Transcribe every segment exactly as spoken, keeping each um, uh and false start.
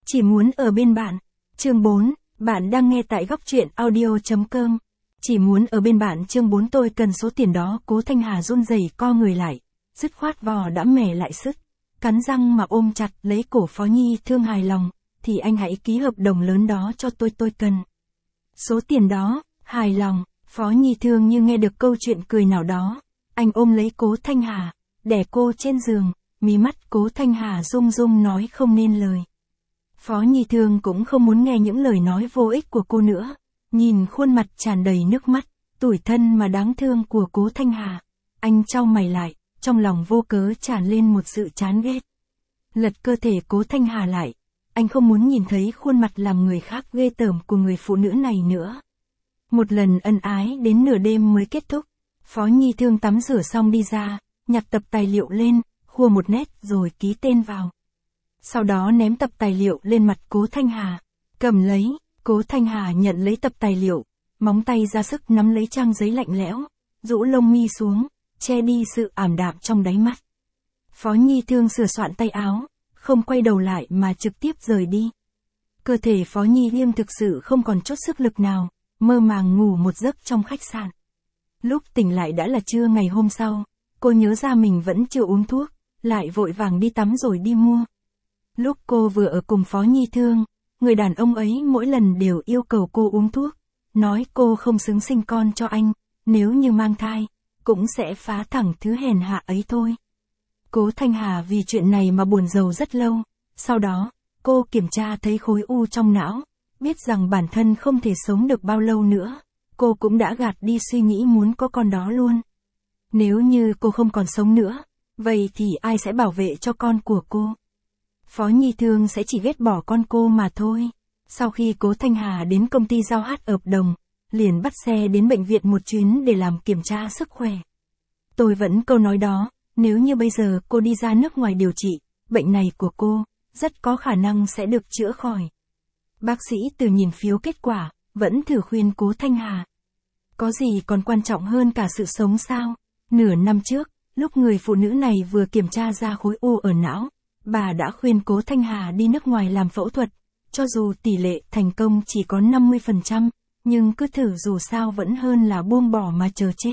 Chỉ muốn ở bên bạn. Chương bốn, bạn đang nghe tại góc truyện audio chấm com. Chỉ muốn ở bên bạn chương bốn tôi cần số tiền đó. Cố Thanh Hà run rẩy co người lại, dứt khoát vò đã mẻ lại sức, cắn răng mà ôm chặt lấy cổ Phó Nhi Thương. Hài lòng, thì anh hãy ký hợp đồng lớn đó cho tôi tôi cần. Số tiền đó, hài lòng, Phó Nhi Thương như nghe được câu chuyện cười nào đó. Anh ôm lấy Cố Thanh Hà, đè cô trên giường, mí mắt Cố Thanh Hà rung rung nói không nên lời. Phó Nhi Thương cũng không muốn nghe những lời nói vô ích của cô nữa. Nhìn khuôn mặt tràn đầy nước mắt, tủi thân mà đáng thương của Cố Thanh Hà, anh chau mày lại, trong lòng vô cớ tràn lên một sự chán ghét. Lật cơ thể Cố Thanh Hà lại, anh không muốn nhìn thấy khuôn mặt làm người khác ghê tởm của người phụ nữ này nữa. Một lần ân ái đến nửa đêm mới kết thúc, Phó Nhi Thương tắm rửa xong đi ra, nhặt tập tài liệu lên, khua một nét rồi ký tên vào. Sau đó ném tập tài liệu lên mặt Cố Thanh Hà, cầm lấy. Cố Thanh Hà nhận lấy tập tài liệu, móng tay ra sức nắm lấy trang giấy lạnh lẽo, rũ lông mi xuống, che đi sự ảm đạm trong đáy mắt. Phó Nhi Thương sửa soạn tay áo, không quay đầu lại mà trực tiếp rời đi. Cơ thể Phó Nhi Liêm thực sự không còn chút sức lực nào, mơ màng ngủ một giấc trong khách sạn. Lúc tỉnh lại đã là trưa ngày hôm sau, cô nhớ ra mình vẫn chưa uống thuốc, lại vội vàng đi tắm rồi đi mua. Lúc cô vừa ở cùng Phó Nhi Thương, người đàn ông ấy mỗi lần đều yêu cầu cô uống thuốc, nói cô không xứng sinh con cho anh, nếu như mang thai, cũng sẽ phá thẳng thứ hèn hạ ấy thôi. Cố Thanh Hà vì chuyện này mà buồn rầu rất lâu, sau đó, cô kiểm tra thấy khối u trong não, biết rằng bản thân không thể sống được bao lâu nữa, cô cũng đã gạt đi suy nghĩ muốn có con đó luôn. Nếu như cô không còn sống nữa, vậy thì ai sẽ bảo vệ cho con của cô? Phó Nhi Thương sẽ chỉ ghét bỏ con cô mà thôi. Sau khi Cố Thanh Hà đến công ty giao hát hợp đồng, liền bắt xe đến bệnh viện một chuyến để làm kiểm tra sức khỏe. Tôi vẫn câu nói đó, nếu như bây giờ cô đi ra nước ngoài điều trị, bệnh này của cô, rất có khả năng sẽ được chữa khỏi. Bác sĩ Từ nhìn phiếu kết quả, vẫn thử khuyên Cố Thanh Hà. Có gì còn quan trọng hơn cả sự sống sao? Nửa năm trước, lúc người phụ nữ này vừa kiểm tra ra khối u ở não, bà đã khuyên Cố Thanh Hà đi nước ngoài làm phẫu thuật, cho dù tỷ lệ thành công chỉ có năm mươi phần trăm, nhưng cứ thử dù sao vẫn hơn là buông bỏ mà chờ chết.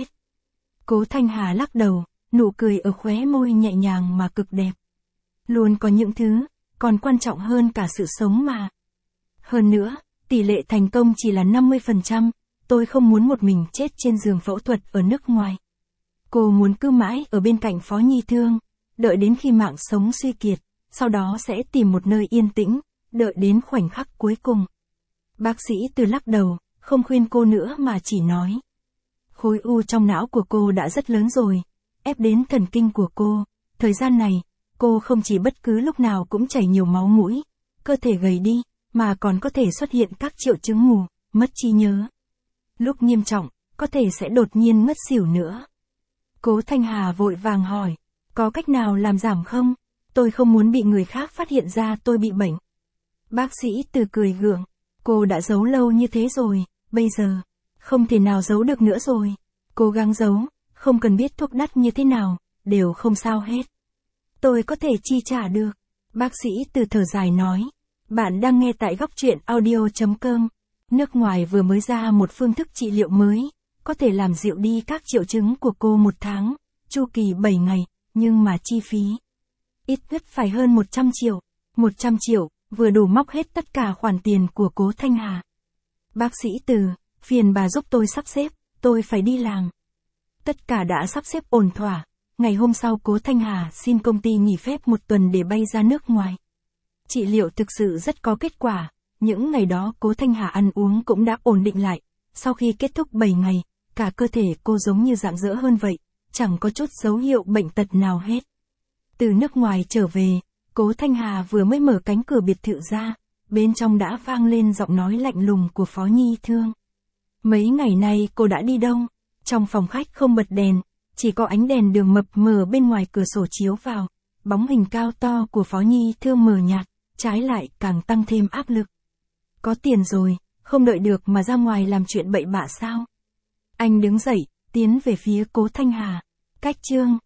Cố Thanh Hà lắc đầu, nụ cười ở khóe môi nhẹ nhàng mà cực đẹp. Luôn có những thứ, còn quan trọng hơn cả sự sống mà. Hơn nữa, tỷ lệ thành công chỉ là năm mươi phần trăm, tôi không muốn một mình chết trên giường phẫu thuật ở nước ngoài. Cô muốn cứ mãi ở bên cạnh Phó Nhi Thương, đợi đến khi mạng sống suy kiệt, sau đó sẽ tìm một nơi yên tĩnh, đợi đến khoảnh khắc cuối cùng. Bác sĩ Từ lắc đầu, không khuyên cô nữa mà chỉ nói. Khối u trong não của cô đã rất lớn rồi, ép đến thần kinh của cô. Thời gian này, cô không chỉ bất cứ lúc nào cũng chảy nhiều máu mũi, cơ thể gầy đi, mà còn có thể xuất hiện các triệu chứng mù, mất trí nhớ. Lúc nghiêm trọng, có thể sẽ đột nhiên ngất xỉu nữa. Cố Thanh Hà vội vàng hỏi, có cách nào làm giảm không? Tôi không muốn bị người khác phát hiện ra tôi bị bệnh. Bác sĩ Từ cười gượng, cô đã giấu lâu như thế rồi, bây giờ, không thể nào giấu được nữa rồi. Cố gắng giấu, không cần biết thuốc đắt như thế nào, đều không sao hết. Tôi có thể chi trả được. Bác sĩ Từ thở dài nói, bạn đang nghe tại góc truyện audio chấm com. Nước ngoài vừa mới ra một phương thức trị liệu mới, có thể làm dịu đi các triệu chứng của cô một tháng, chu kỳ bảy ngày, nhưng mà chi phí ít nhất phải hơn một trăm triệu. một trăm triệu, vừa đủ móc hết tất cả khoản tiền của Cố Thanh Hà. Bác sĩ Từ, phiền bà giúp tôi sắp xếp, tôi phải đi làm. Tất cả đã sắp xếp ổn thỏa. Ngày hôm sau Cố Thanh Hà xin công ty nghỉ phép một tuần để bay ra nước ngoài. Trị liệu thực sự rất có kết quả. Những ngày đó Cố Thanh Hà ăn uống cũng đã ổn định lại. Sau khi kết thúc bảy ngày, cả cơ thể cô giống như rạng rỡ hơn vậy, chẳng có chút dấu hiệu bệnh tật nào hết. Từ nước ngoài trở về, Cố Thanh Hà vừa mới mở cánh cửa biệt thự ra, bên trong đã vang lên giọng nói lạnh lùng của Phó Nhi Thương. Mấy ngày nay cô đã đi đâu? Trong phòng khách không bật đèn, chỉ có ánh đèn đường mập mờ bên ngoài cửa sổ chiếu vào, bóng hình cao to của Phó Nhi Thương mờ nhạt, trái lại càng tăng thêm áp lực. Có tiền rồi, không đợi được mà ra ngoài làm chuyện bậy bạ sao? Anh đứng dậy, tiến về phía Cố Thanh Hà. Cách chương